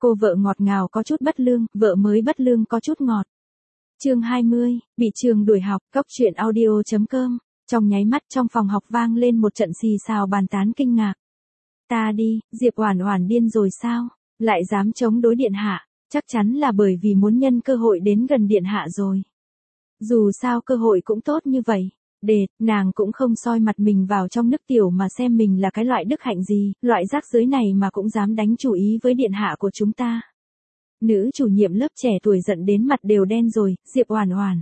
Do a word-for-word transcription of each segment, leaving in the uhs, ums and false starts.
Cô vợ ngọt ngào có chút bất lương, vợ mới bất lương có chút ngọt. Chương hai mươi, bị trường đuổi học, cốc truyện audio chấm com. Trong nháy mắt trong phòng học vang lên một trận xì xào bàn tán kinh ngạc. Ta đi, Diệp Oản Oản điên rồi sao? Lại dám chống đối điện hạ, chắc chắn là bởi vì muốn nhân cơ hội đến gần điện hạ rồi. Dù sao cơ hội cũng tốt như vậy. Đệt, nàng cũng không soi mặt mình vào trong nước tiểu mà xem mình là cái loại đức hạnh gì, loại rác rưởi này mà cũng dám đánh chủ ý với điện hạ của chúng ta. Nữ chủ nhiệm lớp trẻ tuổi giận đến mặt đều đen rồi, Diệp Oản Oản.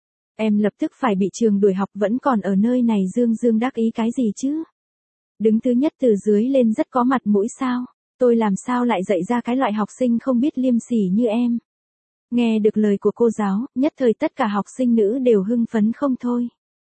Em lập tức phải bị trường đuổi học vẫn còn ở nơi này dương dương đắc ý cái gì chứ? Đứng thứ nhất từ dưới lên rất có mặt mũi sao? Tôi làm sao lại dạy ra cái loại học sinh không biết liêm sỉ như em? Nghe được lời của cô giáo, nhất thời tất cả học sinh nữ đều hưng phấn không thôi.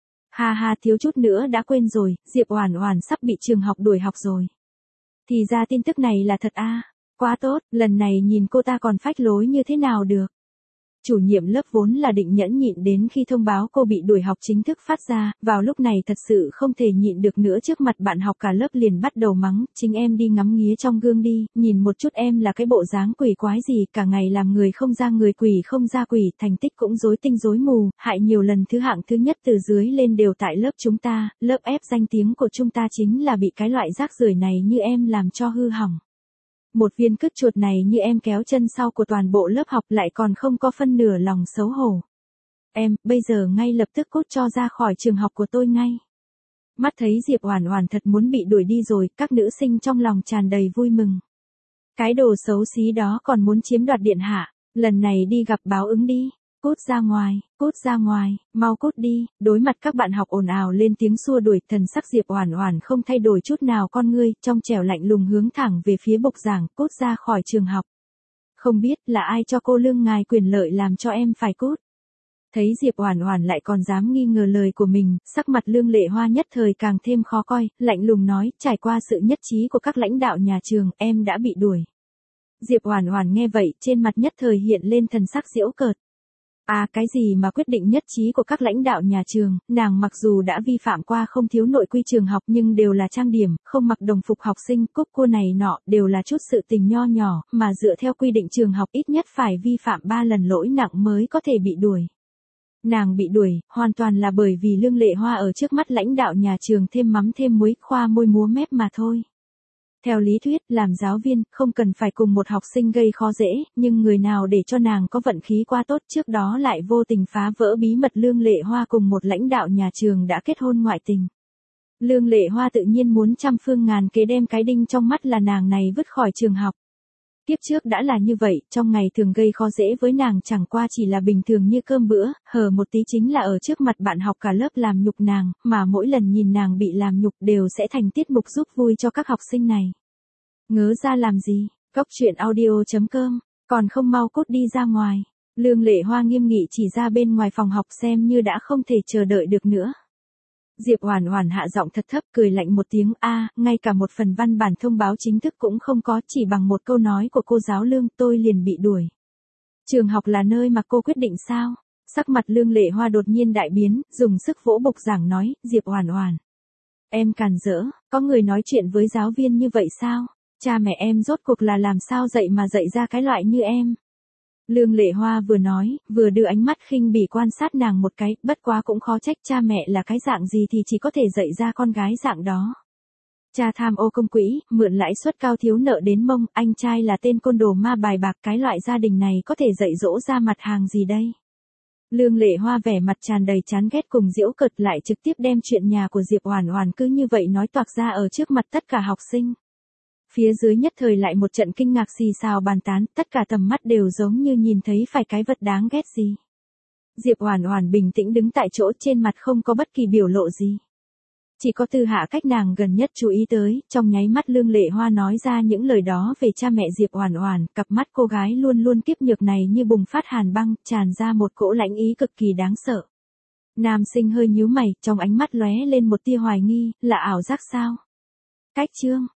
Ha ha, thiếu chút nữa đã quên rồi, Diệp Oản Oản sắp bị trường học đuổi học rồi. Thì ra tin tức này là thật à, quá tốt, lần này nhìn cô ta còn phách lối như thế nào được. Chủ nhiệm lớp vốn là định nhẫn nhịn đến khi thông báo cô bị đuổi học chính thức phát ra, vào lúc này thật sự không thể nhịn được nữa, trước mặt bạn học cả lớp liền bắt đầu mắng, chính em đi ngắm nghía trong gương đi, nhìn một chút em là cái bộ dáng quỷ quái gì, cả ngày làm người không ra người quỷ không ra quỷ, thành tích cũng rối tinh rối mù, hại nhiều lần thứ hạng thứ nhất từ dưới lên đều tại lớp chúng ta, lớp ép danh tiếng của chúng ta chính là bị cái loại rác rưởi này như em làm cho hư hỏng. Một viên cứt chuột này như em kéo chân sau của toàn bộ lớp học lại còn không có phân nửa lòng xấu hổ. Em, bây giờ ngay lập tức cút cho ra khỏi trường học của tôi ngay. Mắt thấy Diệp Oản Oản thật muốn bị đuổi đi rồi, các nữ sinh trong lòng tràn đầy vui mừng. Cái đồ xấu xí đó còn muốn chiếm đoạt điện hạ, lần này đi gặp báo ứng đi. Cút ra ngoài, cút ra ngoài, mau cút đi, đối mặt các bạn học ồn ào lên tiếng xua đuổi, thần sắc Diệp Oản Oản không thay đổi chút nào, con ngươi, trong trẻo lạnh lùng hướng thẳng về phía bục giảng, cút ra khỏi trường học. Không biết là ai cho cô lương ngài quyền lợi làm cho em phải cút. Thấy Diệp Oản Oản lại còn dám nghi ngờ lời của mình, sắc mặt Lương Lệ Hoa nhất thời càng thêm khó coi, lạnh lùng nói, trải qua sự nhất trí của các lãnh đạo nhà trường, em đã bị đuổi. Diệp Oản Oản nghe vậy, trên mặt nhất thời hiện lên thần sắc giễu cợt. À, cái gì mà quyết định nhất trí của các lãnh đạo nhà trường, nàng mặc dù đã vi phạm qua không thiếu nội quy trường học nhưng đều là trang điểm, không mặc đồng phục học sinh, cúc cua này nọ, đều là chút sự tình nho nhỏ, mà dựa theo quy định trường học ít nhất phải vi phạm ba lần lỗi nặng mới có thể bị đuổi. Nàng bị đuổi, hoàn toàn là bởi vì Lương Lệ Hoa ở trước mắt lãnh đạo nhà trường thêm mắm thêm muối, khoa môi múa mép mà thôi. Theo lý thuyết, làm giáo viên, không cần phải cùng một học sinh gây khó dễ, nhưng người nào để cho nàng có vận khí quá tốt trước đó lại vô tình phá vỡ bí mật Lương Lệ Hoa cùng một lãnh đạo nhà trường đã kết hôn ngoại tình. Lương Lệ Hoa tự nhiên muốn trăm phương ngàn kế đem cái đinh trong mắt là nàng này vứt khỏi trường học. Tiếp trước đã là như vậy, trong ngày thường gây khó dễ với nàng chẳng qua chỉ là bình thường như cơm bữa, hờ một tí chính là ở trước mặt bạn học cả lớp làm nhục nàng, mà mỗi lần nhìn nàng bị làm nhục đều sẽ thành tiết mục giúp vui cho các học sinh này. Ngớ ra làm gì, cốc truyện audio chấm com, còn không mau cút đi ra ngoài. Lương Lệ Hoa nghiêm nghị chỉ ra bên ngoài phòng học xem như đã không thể chờ đợi được nữa. Diệp Oản Oản hạ giọng thật thấp cười lạnh một tiếng, a, ngay cả một phần văn bản thông báo chính thức cũng không có, chỉ bằng một câu nói của cô giáo Lương tôi liền bị đuổi. Trường học là nơi mà cô quyết định sao? Sắc mặt Lương Lệ Hoa đột nhiên đại biến, dùng sức vỗ bục giảng nói, Diệp Oản Oản. Em càn rỡ, có người nói chuyện với giáo viên như vậy sao? Cha mẹ em rốt cuộc là làm sao dạy mà dạy ra cái loại như em? Lương Lệ Hoa vừa nói, vừa đưa ánh mắt khinh bỉ quan sát nàng một cái, bất quá cũng khó trách cha mẹ là cái dạng gì thì chỉ có thể dạy ra con gái dạng đó. Cha tham ô công quỹ, mượn lãi suất cao thiếu nợ đến mông, anh trai là tên côn đồ ma bài bạc, cái loại gia đình này có thể dạy dỗ ra mặt hàng gì đây? Lương Lệ Hoa vẻ mặt tràn đầy chán ghét cùng giễu cợt lại trực tiếp đem chuyện nhà của Diệp Oản Oản cứ như vậy nói toạc ra ở trước mặt tất cả học sinh. Phía dưới nhất thời lại một trận kinh ngạc xì xào bàn tán, tất cả tầm mắt đều giống như nhìn thấy phải cái vật đáng ghét gì. Diệp Oản Oản bình tĩnh đứng tại chỗ, trên mặt không có bất kỳ biểu lộ gì. Chỉ có Tư Hạ cách nàng gần nhất chú ý tới, trong nháy mắt Lương Lệ Hoa nói ra những lời đó về cha mẹ Diệp Oản Oản, cặp mắt cô gái luôn luôn kiếp nhược này như bùng phát hàn băng, tràn ra một cỗ lãnh ý cực kỳ đáng sợ. Nam sinh hơi nhíu mày, trong ánh mắt lóe lên một tia hoài nghi, là ảo giác sao? Cách chương